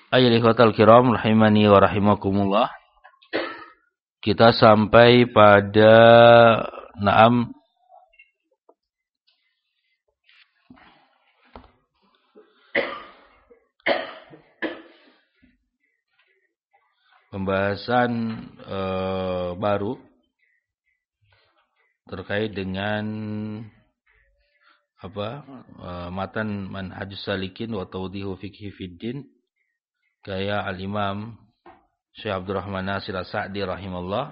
Ayyuhal ikhwatal kiram rahimani wa rahimakumullah. Kita sampai pada pembahasan baru terkait dengan matan Manhajus Salikin wa Tawdihu Fiqhi Fiddin gaya al-Imam Syekh Abdurrahman Nasir As-Sa'di rahimallah.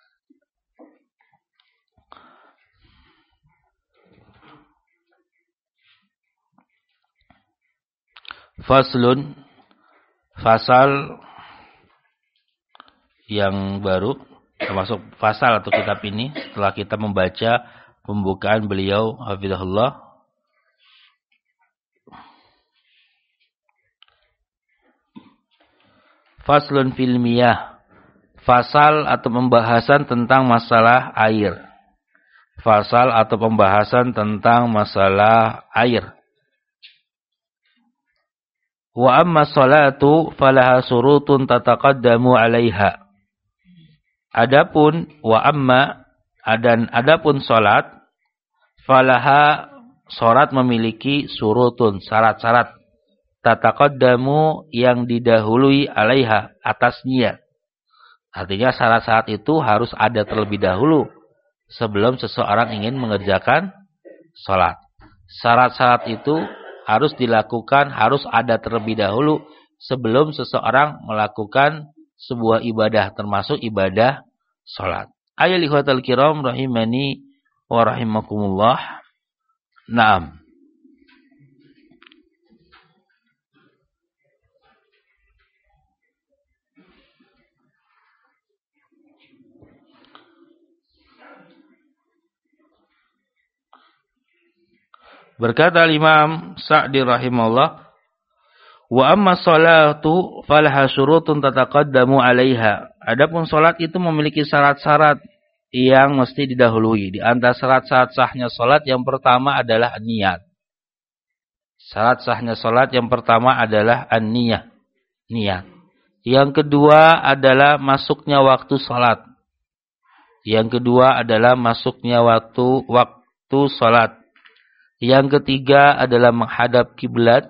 Faslun, fasal yang baru, termasuk fasal atau kitab ini setelah kita membaca pembukaan beliau hafizahullah. Faslun fil miyah, fasal atau pembahasan tentang masalah air. Fasal atau pembahasan tentang masalah air. Wa amma salatu falaha surutun tataqaddamu 'alaiha. Adapun adapun salat, falaha, salat memiliki surutun, syarat-syarat, tataqaddamu yang didahului 'alaiha, atasnya. Artinya syarat-syarat itu harus ada terlebih dahulu sebelum seseorang ingin mengerjakan salat. Syarat-syarat itu harus dilakukan, harus ada terlebih dahulu sebelum seseorang melakukan sebuah ibadah, termasuk ibadah salat. Ayyuhal ikhwatal kiram rahimani wa rahimakumullah. Naam. Berkata Imam Sa'di rahimahullah, wa amma salatu falaha syurutun tataqaddamu 'alaiha. Adapun salat itu memiliki syarat-syarat yang mesti didahului. Di antara syarat-syarat sahnya salat yang pertama adalah niat. Syarat sahnya salat yang pertama adalah an-niyah, niat. Yang kedua adalah masuknya waktu salat. Yang kedua adalah masuknya waktu salat. Yang ketiga adalah menghadap kiblat.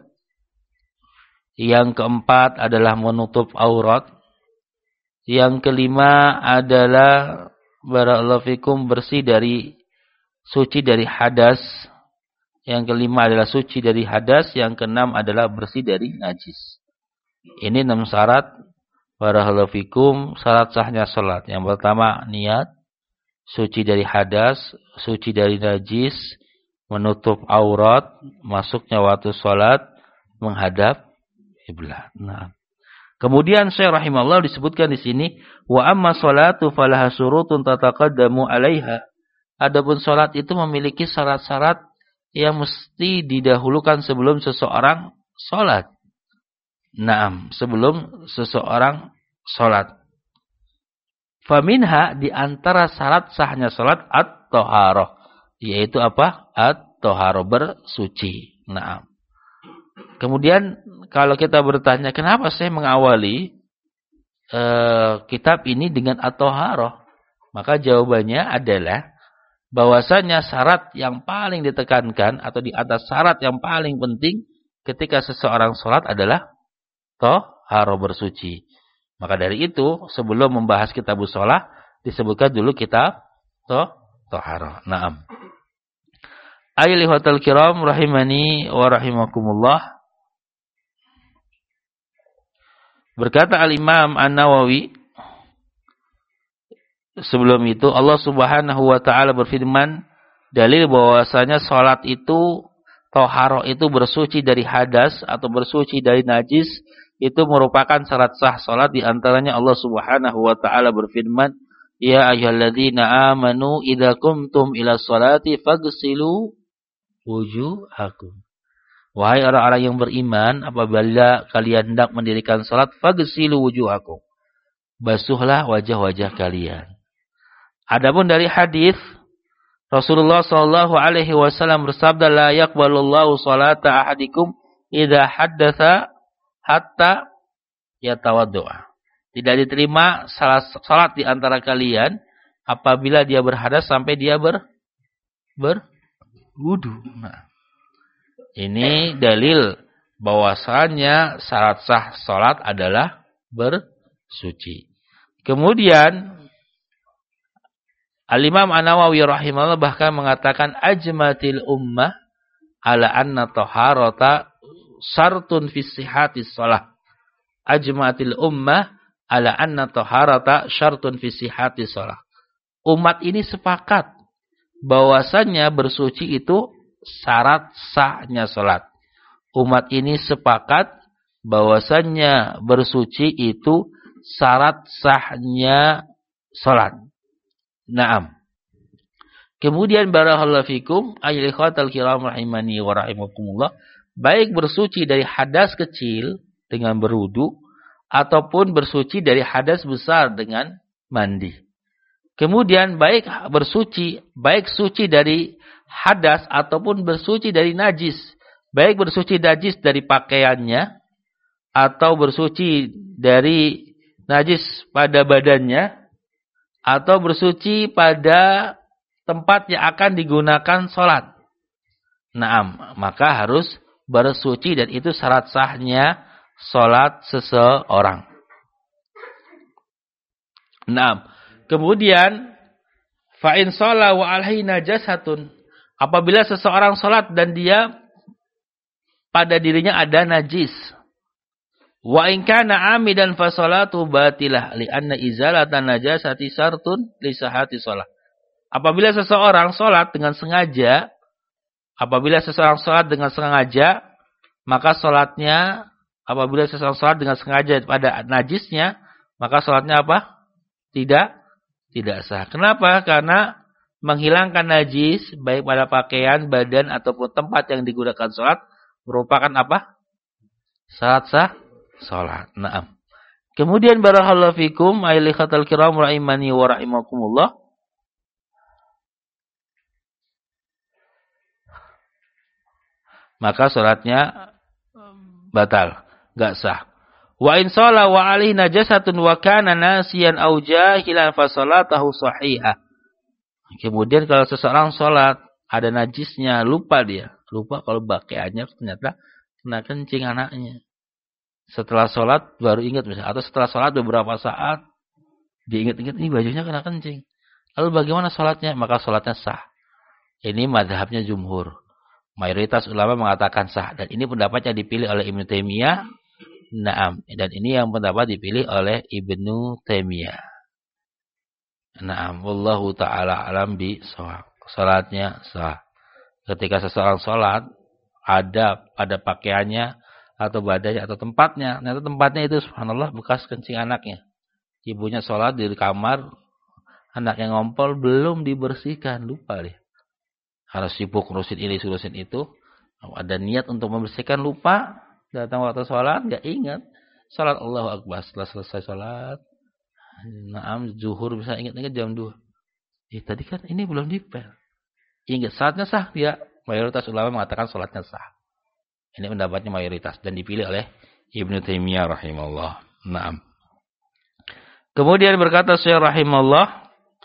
Yang keempat adalah menutup aurat. Yang kelima adalah barakallahu fikum suci dari hadas. Yang kelima adalah suci dari hadas. Yang keenam adalah bersih dari najis. Ini 6 syarat barakallahu fikum syarat sahnya salat. Yang pertama niat, suci dari hadas, suci dari najis, menutup aurat, masuknya waktu salat, menghadap kiblat. Nah. Kemudian Syekh rahimahullah disebutkan di sini, wa amma salatu falaha syurutun tataqaddamu 'alaiha. Adapun salat itu memiliki syarat-syarat yang mesti didahulukan sebelum seseorang salat. Naam, sebelum seseorang salat. Faminha, di antara syarat sahnya salat at-thaharah, yaitu apa? At-thaharah, bersuci. Nah. Kemudian kalau kita bertanya, kenapa saya mengawali kitab ini dengan at-thaharah? Maka jawabannya adalah bahwasanya syarat yang paling ditekankan atau di atas syarat yang paling penting ketika seseorang salat adalah thaharah, bersuci. Maka dari itu sebelum membahas kitab shalah disebutkan dulu kitab thaharah. Naam. Ayyuhal ikhwatal kiram rahimani wa rahimakumullah. Berkata Al-Imam An-Nawawi, sebelum itu Allah Subhanahu wa taala berfirman, dalil bahwasanya salat itu thaharah itu bersuci dari hadas atau bersuci dari najis, itu merupakan syarat sah salat. Di antaranya Allah Subhanahu wa taala berfirman, ya ayyuhalladzina amanu idza qumtum ila sholati faghsilu wujuhakum. Wahai orang-orang yang beriman, apabila kalian hendak mendirikan salat, faghsilu wujuhakum, basuhlah wajah-wajah kalian. Adapun dari hadis Rasulullah sallallahu alaihi wasallam bersabda, la yaqbalullahu salata ahadikum idza haddatsa hatta yatawaddu'a. Tidak diterima salat di antara kalian apabila dia berhadas sampai dia berwudu. Nah, ini dalil bahwasannya syarat sah salat adalah bersuci. Kemudian Al-Imam An-Nawawi rahimahullah bahkan mengatakan ajmatil ummah ala anna taharata syartun fi sihhati shalah. Ajmatil ummah ala anna taharata syartun fi sihhati shalah. Umat ini sepakat bahwasannya bersuci itu syarat sahnya salat. Umat ini sepakat bahwasannya bersuci itu syarat sahnya salat. Naam. Kemudian barakallahu fikum ayyuhal ikhwatal kiram rahimani wa rahimakumullah, baik bersuci dari hadas kecil dengan berwudu ataupun bersuci dari hadas besar dengan mandi. Kemudian baik suci dari hadas ataupun bersuci dari najis, baik bersuci najis dari pakaiannya atau bersuci dari najis pada badannya atau bersuci pada tempat yang akan digunakan sholat. Naam, maka harus bersuci dan itu syarat sahnya sholat seseorang. Naam. Kemudian fa'in sholat wa alaihi najasatun. Apabila seseorang sholat dan dia pada dirinya ada najis. Wa in kana amidan fa sholatu batilah li'anna izalatan najasati syartun li sihhati shalah. Apabila seseorang sholat dengan sengaja, maka sholatnya, apabila seseorang sholat dengan sengaja pada najisnya, maka sholatnya apa? Tidak sah. Kenapa? Karena menghilangkan najis, baik pada pakaian, badan, ataupun tempat yang digunakan sholat, merupakan apa? Syarat sah sholat. Naam. Kemudian barakallahu fikum, ayyuhal kiram rahimani wa rahimakumullah. Maka sholatnya batal, enggak sah. Wa in shala wa alaihi najasatun wa kana nasiyan aw jahilan fa salatahu sahihah. Kemudian kalau seseorang sholat ada najisnya, lupa kalau pakaiannya ternyata kena kencing anaknya. Setelah sholat baru ingat misalnya, atau setelah sholat beberapa saat diingat-ingat ini bajunya kena kencing. Lalu bagaimana sholatnya? Maka sholatnya sah. Ini mazhabnya jumhur. Mayoritas ulama mengatakan sah, dan ini pendapat yang dipilih oleh Ibnu Taimiyah. Naam, dan ini yang pendapat dipilih oleh Ibnu Taimiyah. Naam, wallahu taala alam bi shawab. Salatnya sah. Ketika seseorang salat ada pada pakaiannya atau badannya atau tempatnya, ternyata tempatnya itu subhanallah bekas kencing anaknya. Ibunya salat di kamar, anaknya ngompol belum dibersihkan, lupa dia. Harus sibuk ngurusin ini, ngurusin itu. Ada niat untuk membersihkan, lupa. Datang waktu sholat, enggak ingat. Sholat Allahu Akbar. Setelah selesai sholat. Naam, zuhur bisa ingat-ingat jam 2. Tadi kan ini belum dipel. Ingat, salatnya sah. Ya, mayoritas ulama mengatakan sholatnya sah. Ini pendapatnya mayoritas. Dan dipilih oleh Ibnu Taimiyah rahimahullah. Naam. Kemudian berkata Syekh rahimahullah.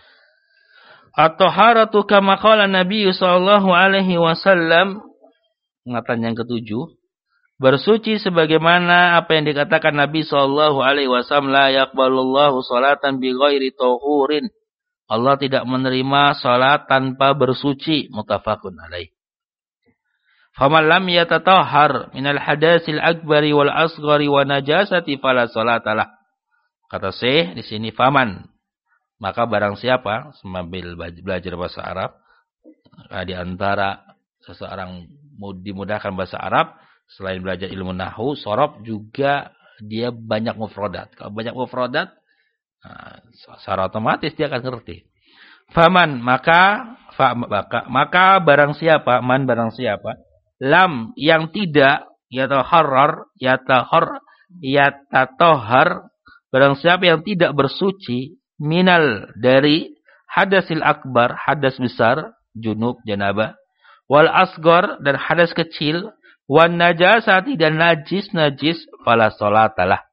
At-taharatu kama qala Nabi sallallahu alaihi wasallam, pengatan yang ketujuh, bersuci sebagaimana apa yang dikatakan Nabi sallallahu alaihi wasallam, la yaqbalullahu salatan bighairi tahurin. Allah tidak menerima salat tanpa bersuci, muttafaqun alaih. Faman lam yatatahhar minal hadasil akbari wal asghari wa najasati fala salatalah. Kata Syekh di sini faman, maka barang siapa sambil belajar bahasa Arab, di antara seseorang dimudahkan bahasa Arab, selain belajar ilmu nahwu, shorof juga dia banyak mufradat. Kalau banyak mufradat, secara otomatis dia akan ngerti. Faman, maka barang siapa, man barang siapa, lam yang tidak yatahharrar, yatatohar, barang siapa yang tidak bersuci, minal dari hadasil akbar, hadas besar, junub, janabah, wal asgor dan hadas kecil, wan najasati dan najis, fala salatalah,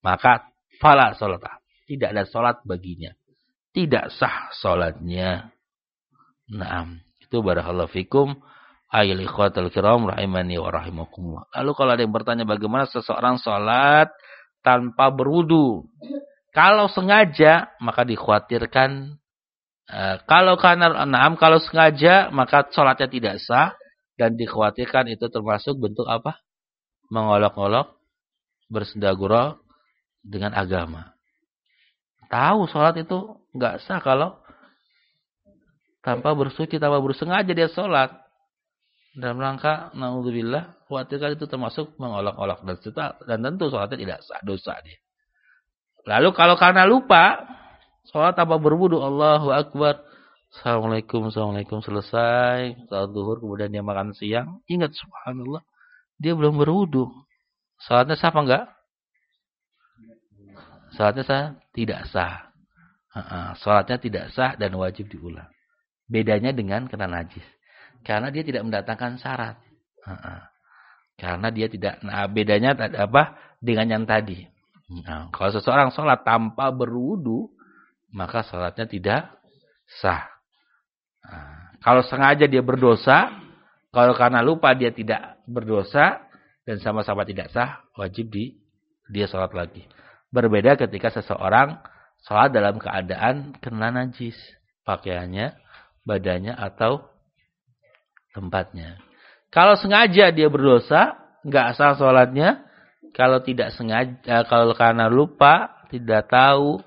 maka fala sholatah. Tidak ada sholat baginya. Tidak sah sholatnya. Naam. Itu barakallahu fikum. Ayyul ikhwatal kiram rahimani wa rahimakumullah. Lalu kalau ada yang bertanya bagaimana seseorang sholat tanpa berwudu. Kalau sengaja maka dikhawatirkan. Kalau sengaja maka sholatnya tidak sah. Dan dikhawatirkan itu termasuk bentuk apa? Mengolok-olok, bersendagurau dengan agama. Tahu sholat itu nggak sah kalau tanpa bersuci, tanpa bersengaja dia sholat. Dalam rangka, naudzubillah, khawatirkan itu termasuk mengolok-olok dan tentu sholatnya tidak sah, dosa dia. Lalu kalau karena lupa, sholat tanpa berwudu, Allahu Akbar, Assalamualaikum, selesai, salat zuhur, kemudian dia makan siang, ingat subhanallah, dia belum berwudu. Sholatnya sah apa enggak? Sholatnya sah? Tidak sah. Sholatnya tidak sah dan wajib diulang. Bedanya dengan kena najis. Karena dia tidak mendatangkan syarat. Karena dia tidak. Nah, bedanya apa? Dengan yang tadi. Kalau seseorang sholat tanpa berwudu, maka sholatnya tidak sah. Kalau sengaja dia berdosa, kalau karena lupa dia tidak berdosa, dan sama-sama tidak sah, wajib dia sholat lagi. Berbeda ketika seseorang sholat dalam keadaan kena najis. Pakaiannya, badannya, atau tempatnya. Kalau sengaja dia berdosa, nggak sah sholatnya. Kalau tidak sengaja, kalau karena lupa, tidak tahu,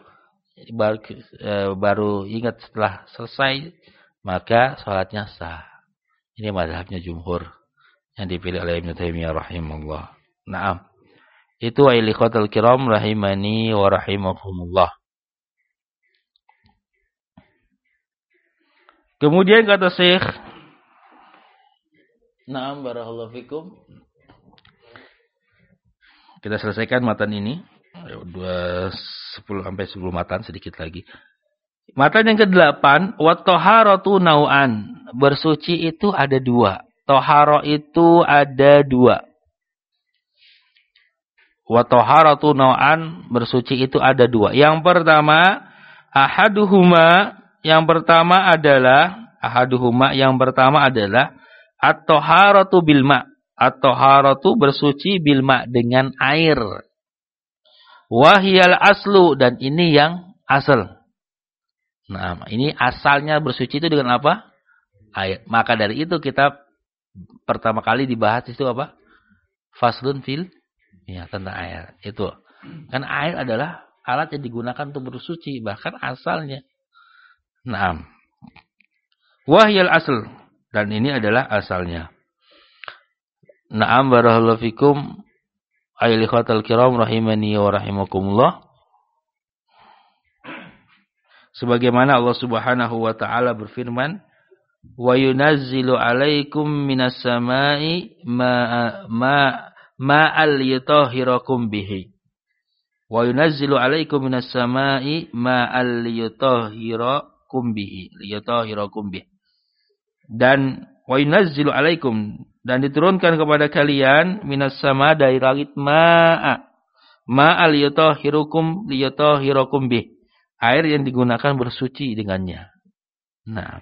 baru ingat setelah selesai, maka sholatnya sah. Ini mazhabnya jumhur yang dipilih oleh Ibnu Taimiyah rahimahullah. Naam. Itu ayyuhal ikhwatal kiram rahimani wa rahimakumullah. Kemudian kata Syekh, naam barakallahu fikum. Kita selesaikan matan ini. 10 sampai 10 matan, sedikit lagi. Matan yang ke-8, wa taharatu nau'an. Bersuci itu ada 2. Tahara itu ada 2. Wa taharatu nau'an, bersuci itu ada 2. Yang pertama, yang pertama adalah at-taharatu bil ma'. At-taharatu bersuci bil ma' dengan air. Wahyal aslu, dan ini yang asal. Nah, ini asalnya bersuci itu dengan apa? Air. Maka dari itu kita pertama kali dibahas itu apa? Faslun fil, ya, tentang air. Itu. Kan air adalah alat yang digunakan untuk bersuci, bahkan asalnya. Naam. Wahyal asl, dan ini adalah asalnya. Naam barakallahu fikum ayyuhal ikhwatal kiram rahimani wa rahimakumullah. Sebagaimana Allah Subhanahu wa taala berfirman, wa yunazzilu 'alaikum minas sama'i ma'al yutahhirakum bihi. Wa yunazzilu 'alaikum minas sama'i ma'al yutahhirakum bihi. Dan wa yunazzilu 'alaikum, dan diturunkan kepada kalian minas sama, dari langit, ma'al yutahhirakum bih, air yang digunakan bersuci dengannya. Nah,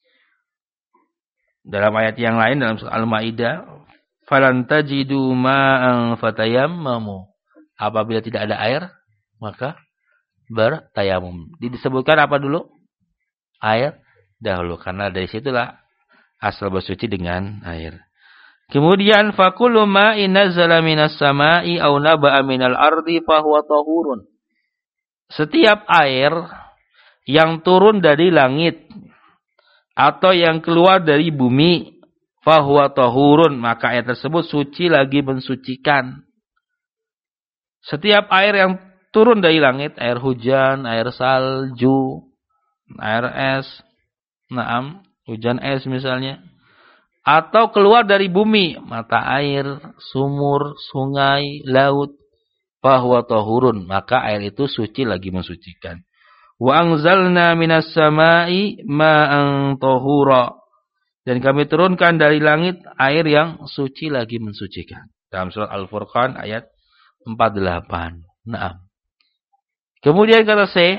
dalam ayat yang lain dalam surah Al-Maidah, falan tajidu ma'an fatayammamu, apabila tidak ada air maka bertayamum. Disebutkan apa dulu? Air dahulu, karena dari situlah asal bersuci dengan air. Kemudian faqulu ma'in nazzala minas sama'i aw naba'a minal ardi fahuwa tahurun. Setiap air yang turun dari langit atau yang keluar dari bumi, fahuwa tahurun, maka air tersebut suci lagi mensucikan. Setiap air yang turun dari langit, air hujan, air salju, air es, naam, hujan es misalnya, atau keluar dari bumi, mata air, sumur, sungai, laut, fahuwa tahurun, maka air itu suci lagi mensucikan. Wa anzalna minas sama'i ma'an tahura, dan kami turunkan dari langit air yang suci lagi mensucikan. Dalam surat Al-Furqan ayat 48. Naam. Kemudian kata Syekh,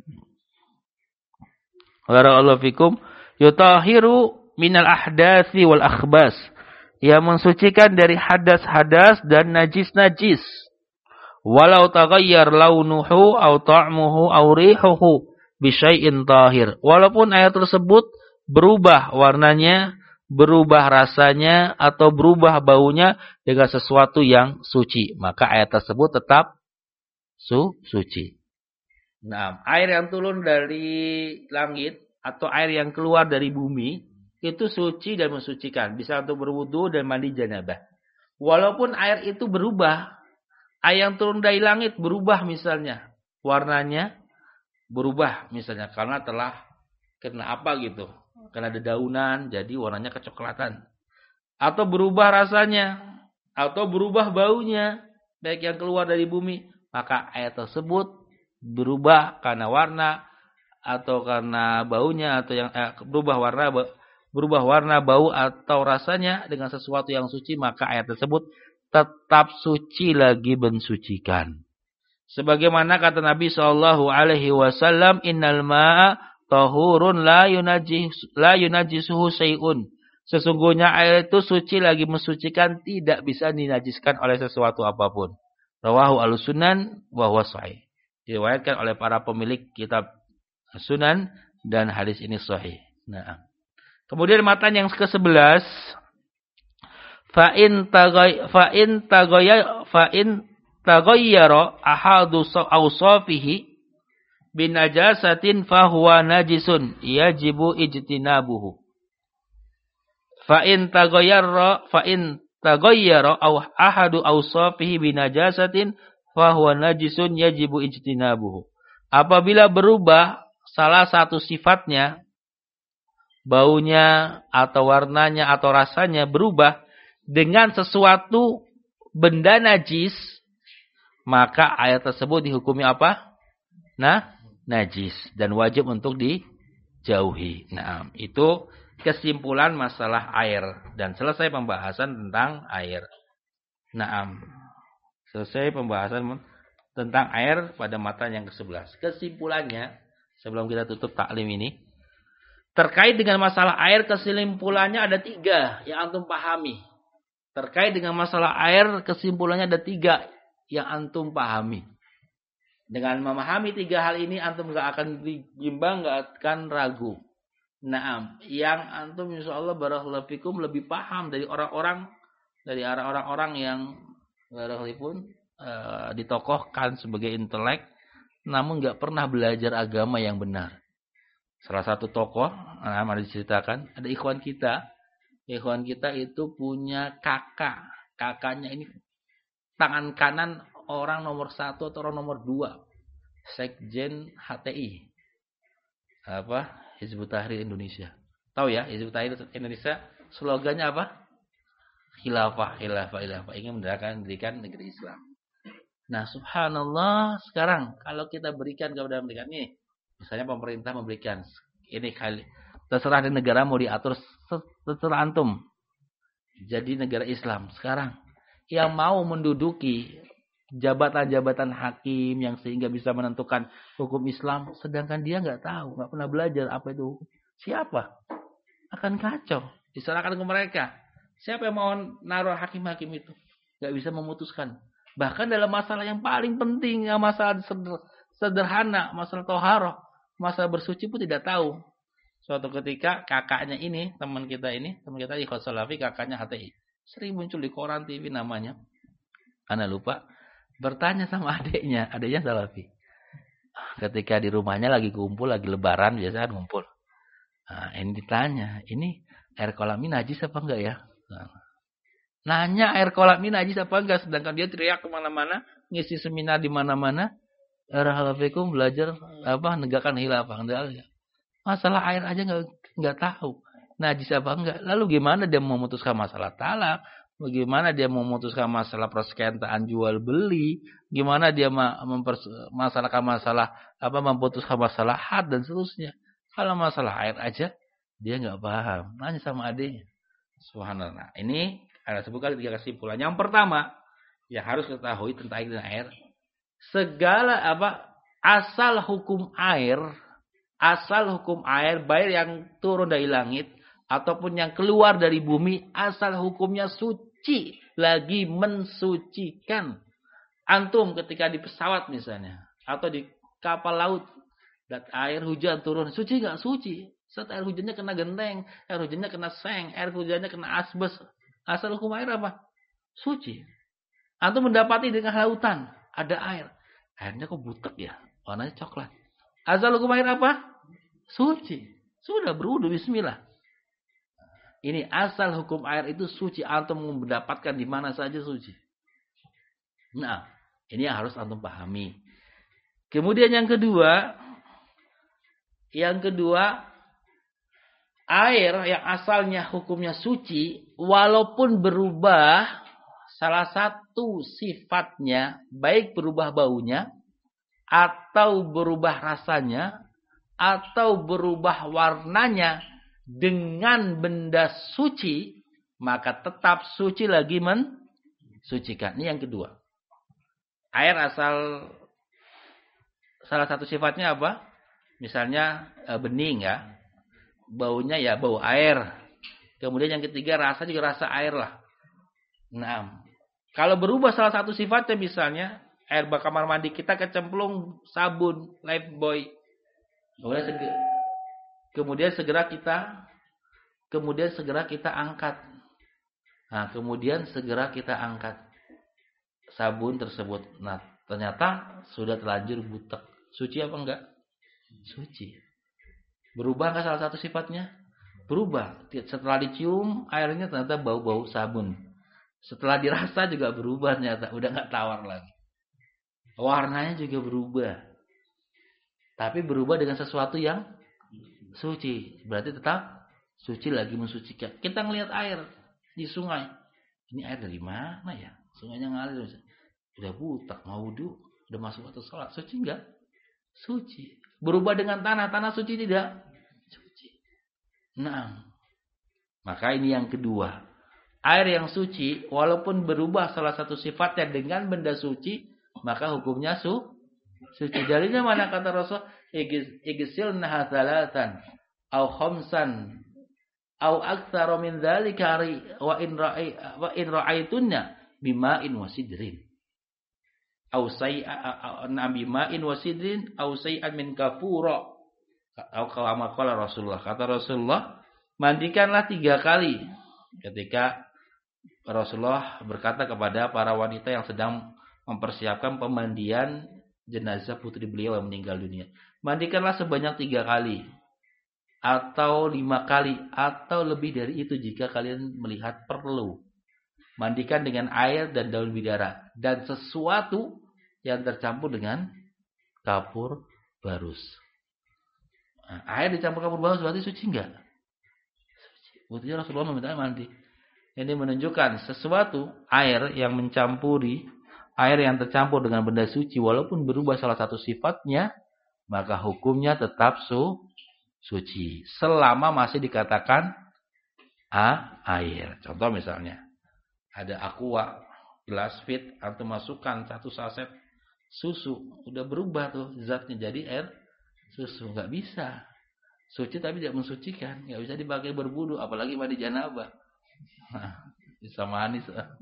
barakallahu fikum, yutahiru minal ahdatsi wal akhbas. Ia mensucikan dari hadas-hadas dan najis-najis. Walau taghayyar launuhu aw ta'muhu aw rihuhu bi syai'in tahir. Walaupun air tersebut berubah warnanya, berubah rasanya atau berubah baunya dengan sesuatu yang suci, maka air tersebut tetap suci. Nah, air yang turun dari langit atau air yang keluar dari bumi itu suci dan mensucikan, bisa untuk berwudu dan mandi janabah. Walaupun air itu berubah, air yang turun dari langit berubah misalnya, warnanya berubah misalnya karena telah kena apa gitu, karena ada daunan jadi warnanya kecoklatan. Atau berubah rasanya, atau berubah baunya, baik yang keluar dari bumi, maka air tersebut berubah karena warna atau karena baunya, atau yang berubah warna, bau atau rasanya dengan sesuatu yang suci, maka air tersebut tetap suci lagi mensucikan. Sebagaimana kata Nabi sallallahu alaihi wasallam, innal ma'a tahurun la yunajjisuhu syai'un. Sesungguhnya air itu suci lagi mensucikan, tidak bisa dinajiskan oleh sesuatu apapun. Rawahu al-Sunan wa huwa sahih. Diriwayatkan oleh para pemilik kitab Sunan dan hadis ini sahih. Nah, kemudian matan yang ke-11, fa in taghayyara ahadu awsafihi binajasatin fahuwa najisun yajibu ijtinabuhu. Fa in taghayyara ahadu awsafihi binajasatin fahuwa najisun yajibu ijtinabuhu. Apabila berubah salah satu sifatnya, baunya atau warnanya atau rasanya berubah dengan sesuatu benda najis, maka air tersebut dihukumi apa? Najis dan wajib untuk dijauhi. Nah, itu kesimpulan masalah air dan selesai pembahasan tentang air. Nah, selesai pembahasan tentang air pada matan yang ke-11. Kesimpulannya, sebelum kita tutup taklim ini, terkait dengan masalah air, kesimpulannya ada 3 yang antum pahami. Terkait dengan masalah air, kesimpulannya ada 3 yang antum pahami. Dengan memahami 3 hal ini, antum gak akan bimbang, gak akan ragu. Naam, yang antum insyaallah barakallahu fikum lebih paham dari orang-orang yang barakallahu ditokohkan sebagai intelek, namun gak pernah belajar agama yang benar. Salah satu tokoh, ada diceritakan, ada ikhwan kita itu punya kakaknya ini tangan kanan orang nomor 1 atau orang nomor 2 Sekjen HTI Hizbut Tahrir Indonesia. Tahu ya, Hizbut Tahrir Indonesia slogannya apa? Khilafah, ingin mendirikan negeri Islam. Nah, subhanallah, sekarang kalau kita berikan kepada mereka nih, misalnya pemerintah memberikan ini kali, terserah di negara mau diatur terserah antum. Jadi negara Islam sekarang yang mau menduduki jabatan-jabatan hakim yang sehingga bisa menentukan hukum Islam, sedangkan dia nggak tahu, nggak pernah belajar apa itu hukum. Siapa? Akan kacau. Diserahkan ke mereka. Siapa yang mau naruh hakim-hakim itu? Nggak bisa memutuskan. Bahkan dalam masalah yang paling penting, yang masalah sederhana, masalah toharoh, masalah bersuci pun tidak tahu. Suatu ketika kakaknya ini, teman kita Ikhwan Salafi, kakaknya HTI. Sering muncul di koran TV namanya. Ana lupa. Bertanya sama adiknya Salafi. Ketika di rumahnya lagi kumpul, lagi lebaran, biasa ngumpul. Nah, ini ditanya, ini air kolam ini najis apa enggak ya? Nanya air kolam ini najis apa enggak, sedangkan dia teriak kemana-mana, ngisi seminar di mana-mana, Assalamualaikum belajar negakkan khilafah. Masalah air aja enggak tahu najis apa enggak. Lalu gimana dia memutuskan masalah talak? Bagaimana dia memutuskan masalah persekiantaan jual beli? Gimana dia memutuskan masalah had dan seterusnya? Kalau masalah air aja dia enggak paham. Nanya sama adiknya. Subhanallah. Ini ada sebutkan 3 kesimpulan. Yang pertama, yang harus ketahui tentang air dan air, segala asal hukum air baik yang turun dari langit ataupun yang keluar dari bumi, asal hukumnya suci, lagi mensucikan. Antum ketika di pesawat misalnya atau di kapal laut, dan air hujan turun, suci nggak? Suci. Saat air hujannya kena genteng, air hujannya kena seng, air hujannya kena asbes, asal hukum air apa? Suci. Antum mendapati di tengah lautan ada air, airnya kok butek ya, warnanya coklat. Asal hukum air apa? Suci. Sudah berwudu, bismillah. Ini asal hukum air itu suci. Antum mendapatkan di mana saja suci. Nah, ini yang harus antum pahami. Kemudian yang kedua, air yang asalnya hukumnya suci, walaupun berubah salah satu sifatnya, baik berubah baunya, atau berubah rasanya, atau berubah warnanya dengan benda suci, maka tetap suci lagi mensucikan. Ini yang kedua. Air asal salah satu sifatnya apa? Misalnya bening ya. Baunya ya bau air. Kemudian yang ketiga rasa juga rasa air lah. Nah, kalau berubah salah satu sifatnya misalnya air kamar mandi kita kecemplung sabun Lifebuoy. Kemudian segera kita angkat. Nah, kemudian segera kita angkat sabun tersebut. Nah, ternyata sudah terlanjur butek. Suci apa enggak? Suci. Berubah enggak salah satu sifatnya? Berubah. Setelah dicium airnya ternyata bau-bau sabun. Setelah dirasa juga berubah ternyata. Udah enggak tawar lagi. Warnanya juga berubah. Tapi berubah dengan sesuatu yang suci. Berarti tetap suci lagi mensucikan. Kita ngelihat air di sungai. Ini air dari mana ya? Sungainya ngalir. Udah butak, mau wudu, udah masuk waktu sholat. Suci enggak? Suci. Berubah dengan tanah. Tanah suci tidak? Suci. Nah, maka ini yang kedua. Air yang suci, walaupun berubah salah satu sifatnya dengan benda suci, maka hukumnya suci. Dalilnya mana kata Rasul? Igsilnaha thalathan au khamsan au aktsara min dzalika wa in ra'aitunna bima'in wasidrin. Au say'an bima'in wasidrin au say'an min kafura. Atau kama qala Rasulullah. Kata Rasulullah, mandikanlah 3 kali. Ketika Rasulullah berkata kepada para wanita yang sedang mempersiapkan pemandian jenazah putri beliau yang meninggal dunia. Mandikanlah sebanyak 3 kali. Atau 5 kali. Atau lebih dari itu jika kalian melihat perlu. Mandikan dengan air dan daun bidara. Dan sesuatu yang tercampur dengan kapur barus. Nah, air dicampur kapur barus berarti suci enggak? Suci. Buktinya Rasulullah meminta mandi. Ini menunjukkan sesuatu air yang mencampuri, air yang tercampur dengan benda suci walaupun berubah salah satu sifatnya, maka hukumnya tetap suci. Selama masih dikatakan air. Contoh misalnya, ada aqua, gelas fit, antum masukkan 1 saset susu. Udah berubah tuh zatnya jadi air susu. Nggak bisa. Suci tapi tidak mensucikan. Nggak bisa dipakai berwudu, apalagi mandi janabah. Nah, bisa manis.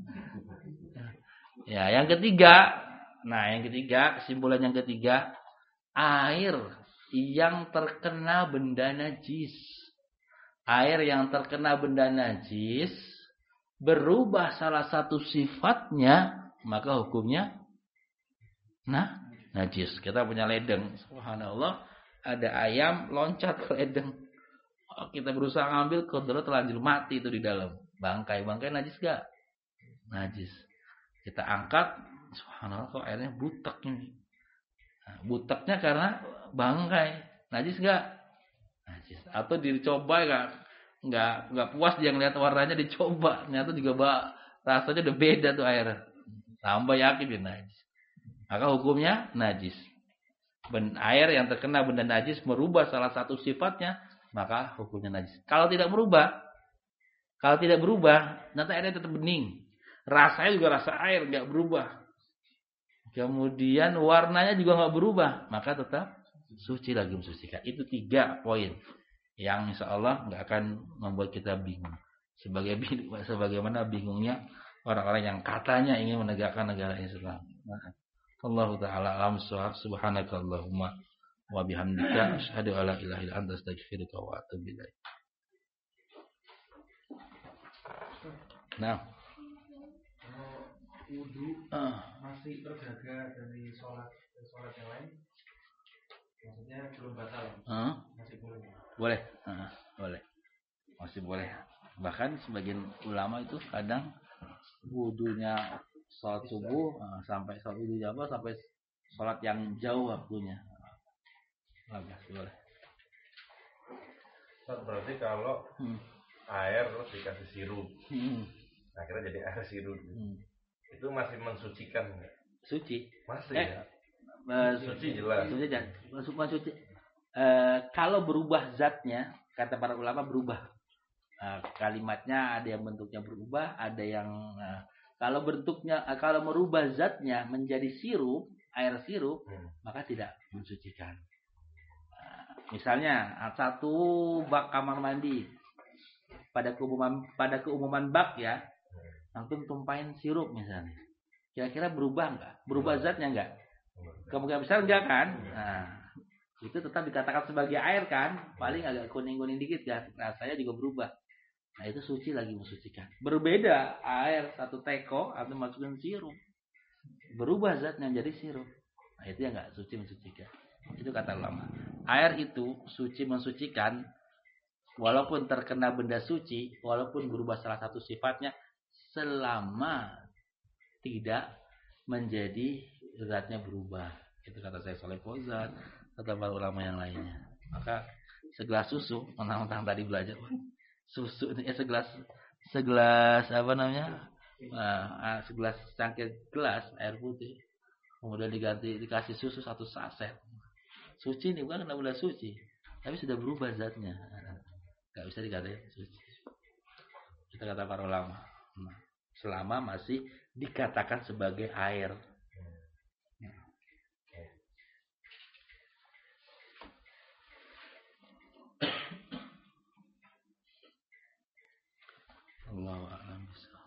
Ya, yang ketiga. Nah, kesimpulan yang ketiga, air yang terkena benda najis. Air yang terkena benda najis berubah salah satu sifatnya, maka hukumnya najis. Kita punya ledeng. Subhanallah, ada ayam loncat ke ledeng. Kita berusaha ngambil, kebetulan terlanjur mati itu di dalam. Bangkai najis gak? Najis. Kita angkat, subhanallah kok airnya butek ini. Nah, buteknya karena bangkai. Najis gak? Najis. Atau dicoba nggak puas dia ngeliat warnanya, dicoba. Ternyata juga rasanya udah beda tuh air. Tambah yakin dia najis. Maka hukumnya najis. Air yang terkena benda najis merubah salah satu sifatnya, maka hukumnya najis. Kalau tidak berubah, nanti airnya tetap bening. Rasanya juga rasa air, nggak berubah. kemudian warnanya juga nggak berubah, maka tetap suci lagi mensucikan. Itu 3 poin yang insya Allah nggak akan membuat kita bingung. Sebagaimana bingungnya orang-orang yang katanya ingin menegakkan negara Islam. Allah Ta'ala alam subhanakallahumma wa bihamdika asyhadu alla ilaha illa anta astaghfiruka wa atubu ilaik. Nah, wudu masih terjaga dari sholat yang lain, maksudnya belum batal, masih boleh. Boleh, masih boleh. Bahkan sebagian ulama itu kadang wudunya sholat subuh sampai sholat wudu jamaah sampai sholat yang jauh waktunya. Boleh. Berarti kalau air terus dikasih sirup, akhirnya jadi air sirup, itu masih mensucikan? Suci. Masih ya? Suci jelas. Suci. Kalau berubah zatnya, kata para ulama berubah. Kalimatnya ada yang bentuknya berubah, ada yang kalau merubah zatnya menjadi sirup, air sirup, maka tidak mensucikan. Misalnya satu bak kamar mandi, pada keumuman bak ya, langsung tumpahin sirup misalnya. Kira-kira berubah enggak? Berubah zatnya enggak? Kemungkinan besar enggak kan? Nah, itu tetap dikatakan sebagai air kan? Paling agak kuning-kuning dikit kan? Rasanya juga berubah. Nah, itu suci lagi mensucikan. Berbeda air satu teko atau masukin sirup. Berubah zatnya menjadi sirup. Nah, itu yang enggak suci mensucikan. Itu kata ulama. Air itu suci mensucikan walaupun terkena benda suci, walaupun berubah salah satu sifatnya, selama tidak menjadi zatnya berubah. Itu kata saya Saleh Fauzan, kata para ulama yang lainnya. Maka segelas susu, mentang-mentang tadi belajar susu, segelas apa namanya? Segelas cangkir gelas air putih, kemudian dikasih susu 1 saset. Suci ini bukan kena benda suci, tapi sudah berubah zatnya. Gak bisa dikatakan suci. Kita kata para ulama. Selama masih dikatakan sebagai air. Allahu a'lam bishawab.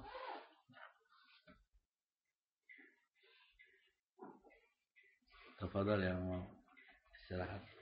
Tafadhal yang mau istirahat.